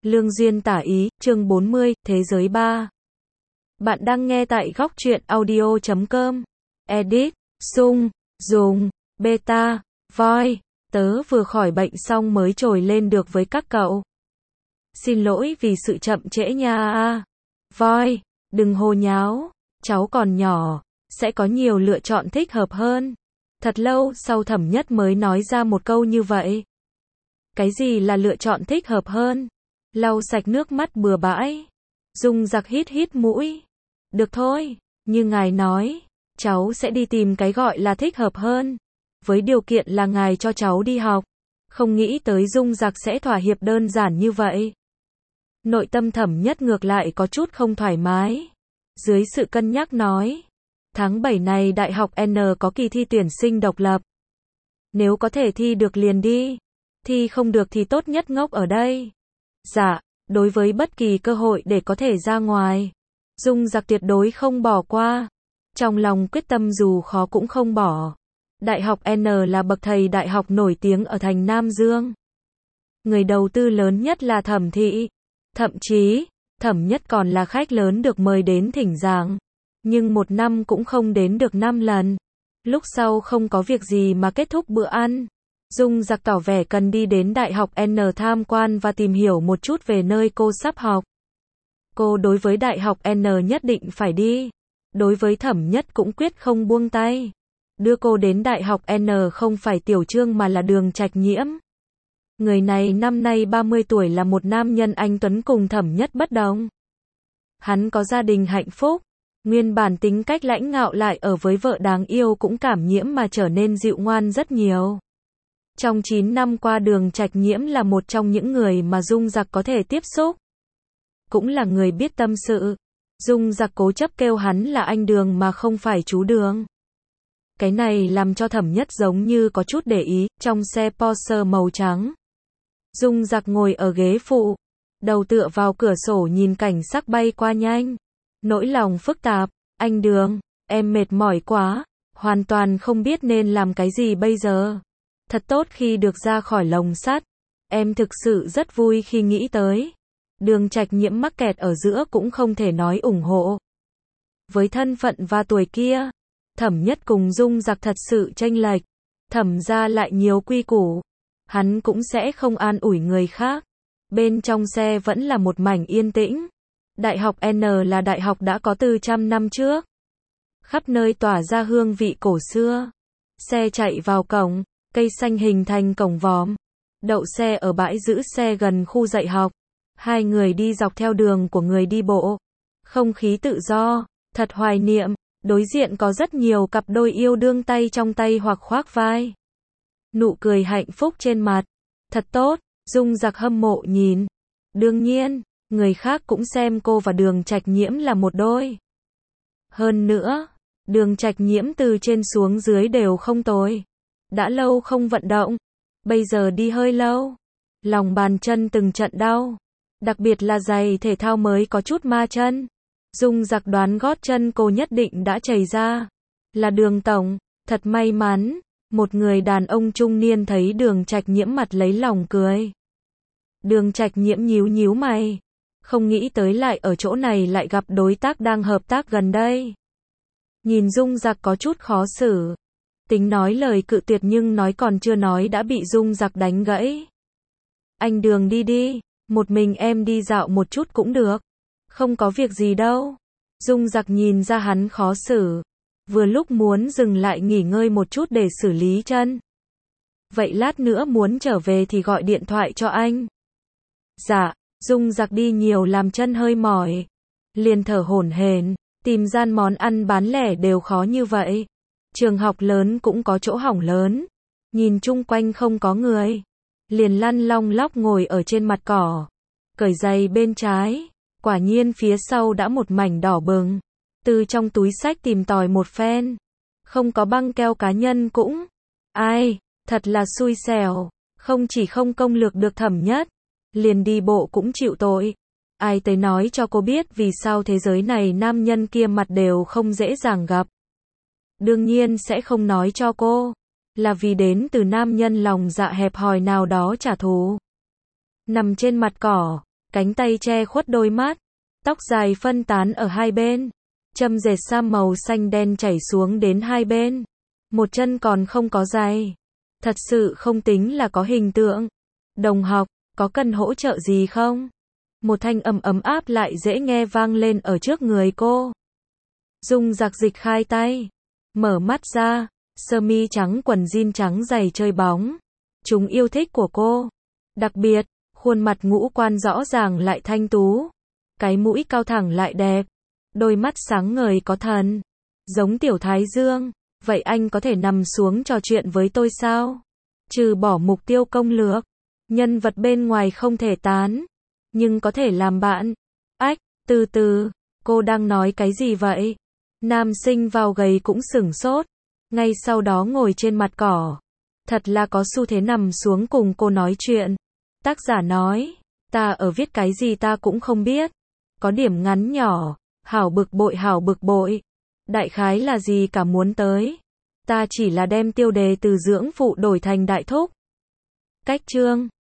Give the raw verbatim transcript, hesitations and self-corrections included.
Lương duyên tả ý, chương bốn mươi, Thế giới ba. Bạn đang nghe tại góc truyện audio chấm com. Edit, Sung, Dùng, Beta, Voi. Tớ vừa khỏi bệnh xong mới trồi lên được với các cậu. Xin lỗi vì sự chậm trễ nha a. Voi, đừng hồ nháo, cháu còn nhỏ, sẽ có nhiều lựa chọn thích hợp hơn. Thật lâu sau Thẩm Nhất mới nói ra một câu như vậy. Cái gì là lựa chọn thích hợp hơn? Lau sạch nước mắt bừa bãi. Dung Giặc hít hít mũi. Được thôi, như ngài nói, cháu sẽ đi tìm cái gọi là thích hợp hơn. Với điều kiện là ngài cho cháu đi học. Không nghĩ tới Dung Giặc sẽ thỏa hiệp đơn giản như vậy. Nội tâm Thẩm Nhất ngược lại có chút không thoải mái. Dưới sự cân nhắc nói. Tháng bảy này Đại học N có kỳ thi tuyển sinh độc lập. Nếu có thể thi được liền đi. Thi không được thì tốt nhất ngốc ở đây. Dạ, đối với bất kỳ cơ hội để có thể ra ngoài, Dung Giặc tuyệt đối không bỏ qua. Trong lòng quyết tâm dù khó cũng không bỏ. Đại học N là bậc thầy đại học nổi tiếng ở thành Nam Dương. Người đầu tư lớn nhất là Thẩm Thị. Thậm chí, Thẩm Nhất còn là khách lớn được mời đến thỉnh giảng. Nhưng một năm cũng không đến được năm lần. Lúc sau không có việc gì mà kết thúc bữa ăn. Dung Giặc tỏ vẻ cần đi đến Đại học N tham quan và tìm hiểu một chút về nơi cô sắp học. Cô đối với Đại học N nhất định phải đi. Đối với Thẩm Nhất cũng quyết không buông tay. Đưa cô đến Đại học N không phải Tiểu Trương mà là Đường Trạch Nhiễm. Người này năm nay ba mươi tuổi, là một nam nhân anh tuấn cùng Thẩm Nhất bất đồng. Hắn có gia đình hạnh phúc. Nguyên bản tính cách lãnh ngạo lại ở với vợ đáng yêu cũng cảm nhiễm mà trở nên dịu ngoan rất nhiều. Trong chín năm qua Đường Trạch Nhiễm là một trong những người mà Dung Giặc có thể tiếp xúc. Cũng là người biết tâm sự. Dung Giặc cố chấp kêu hắn là anh Đường mà không phải chú Đường. Cái này làm cho Thẩm Nhất giống như có chút để ý. Trong xe Porsche màu trắng, Dung Giặc ngồi ở ghế phụ, đầu tựa vào cửa sổ nhìn cảnh sắc bay qua nhanh. Nỗi lòng phức tạp. Anh Đường, em mệt mỏi quá, hoàn toàn không biết nên làm cái gì bây giờ. Thật tốt khi được ra khỏi lồng sắt. Em thực sự rất vui khi nghĩ tới. Đường Trạch Nhiễm mắc kẹt ở giữa cũng không thể nói ủng hộ. Với thân phận và tuổi kia, Thẩm Nhất cùng Dung Giặc thật sự chênh lệch. Thẩm ra lại nhiều quy củ. Hắn cũng sẽ không an ủi người khác. Bên trong xe vẫn là một mảnh yên tĩnh. Đại học N là đại học đã có từ trăm năm trước. Khắp nơi tỏa ra hương vị cổ xưa. Xe chạy vào cổng. Cây xanh hình thành cổng vòm. Đậu xe ở bãi giữ xe gần khu dạy học. Hai người đi dọc theo đường của người đi bộ. Không khí tự do, thật hoài niệm. Đối diện có rất nhiều cặp đôi yêu đương tay trong tay hoặc khoác vai. Nụ cười hạnh phúc trên mặt. Thật tốt, Dung Giặc hâm mộ nhìn. Đương nhiên, người khác cũng xem cô và Đường Trạch Nhiễm là một đôi. Hơn nữa, Đường Trạch Nhiễm từ trên xuống dưới đều không tồi. Đã lâu không vận động, bây giờ đi hơi lâu. Lòng bàn chân từng trận đau. Đặc biệt là giày thể thao mới có chút ma chân. Dung Giặc đoán gót chân cô nhất định đã chảy ra. Là Đường tổng, thật may mắn. Một người đàn ông trung niên thấy Đường Trạch Nhiễm mặt lấy lòng cười. Đường Trạch Nhiễm nhíu nhíu mày. Không nghĩ tới lại ở chỗ này lại gặp đối tác đang hợp tác gần đây. Nhìn Dung Giặc có chút khó xử. Tính nói lời cự tuyệt nhưng nói còn chưa nói đã bị Dung Giặc đánh gãy. Anh Đường đi đi, một mình em đi dạo một chút cũng được. Không có việc gì đâu. Dung Giặc nhìn ra hắn khó xử. Vừa lúc muốn dừng lại nghỉ ngơi một chút để xử lý chân. Vậy lát nữa muốn trở về thì gọi điện thoại cho anh. Dạ, Dung Giặc đi nhiều làm chân hơi mỏi. Liền thở hổn hển, tìm gian món ăn bán lẻ đều khó như vậy. Trường học lớn cũng có chỗ hỏng lớn. Nhìn chung quanh không có người. Liền lăn long lóc ngồi ở trên mặt cỏ. Cởi giày bên trái. Quả nhiên phía sau đã một mảnh đỏ bừng. Từ trong túi xách tìm tòi một phen. Không có băng keo cá nhân cũng. Ai, thật là xui xẻo. Không chỉ không công lược được Thẩm Nhất. Liền đi bộ cũng chịu tội. Ai tới nói cho cô biết vì sao thế giới này nam nhân kia mặt đều không dễ dàng gặp. Đương nhiên sẽ không nói cho cô. Là vì đến từ nam nhân lòng dạ hẹp hòi nào đó trả thù. Nằm trên mặt cỏ, cánh tay che khuất đôi mắt, tóc dài phân tán ở hai bên, châm dệt sam màu xanh đen chảy xuống đến hai bên, một chân còn không có giày. Thật sự không tính là có hình tượng. Đồng học, có cần hỗ trợ gì không? Một thanh âm ấm áp lại dễ nghe vang lên ở trước người cô. Dung Giặc dịch khai tay, mở mắt ra, sơ mi trắng quần jean trắng giày chơi bóng. Chúng yêu thích của cô. Đặc biệt, khuôn mặt ngũ quan rõ ràng lại thanh tú. Cái mũi cao thẳng lại đẹp. Đôi mắt sáng ngời có thần. Giống tiểu thái dương. Vậy anh có thể nằm xuống trò chuyện với tôi sao? Trừ bỏ mục tiêu công lược, nhân vật bên ngoài không thể tán, nhưng có thể làm bạn. Ách, từ từ, cô đang nói cái gì vậy? Nam sinh vào gầy cũng sửng sốt, ngay sau đó ngồi trên mặt cỏ. Thật là có xu thế nằm xuống cùng cô nói chuyện. Tác giả nói, ta ở viết cái gì ta cũng không biết. Có điểm ngắn nhỏ, hảo bực bội hảo bực bội. Đại khái là gì cả muốn tới. Ta chỉ là đem tiêu đề từ dưỡng phụ đổi thành đại thúc. Cách chương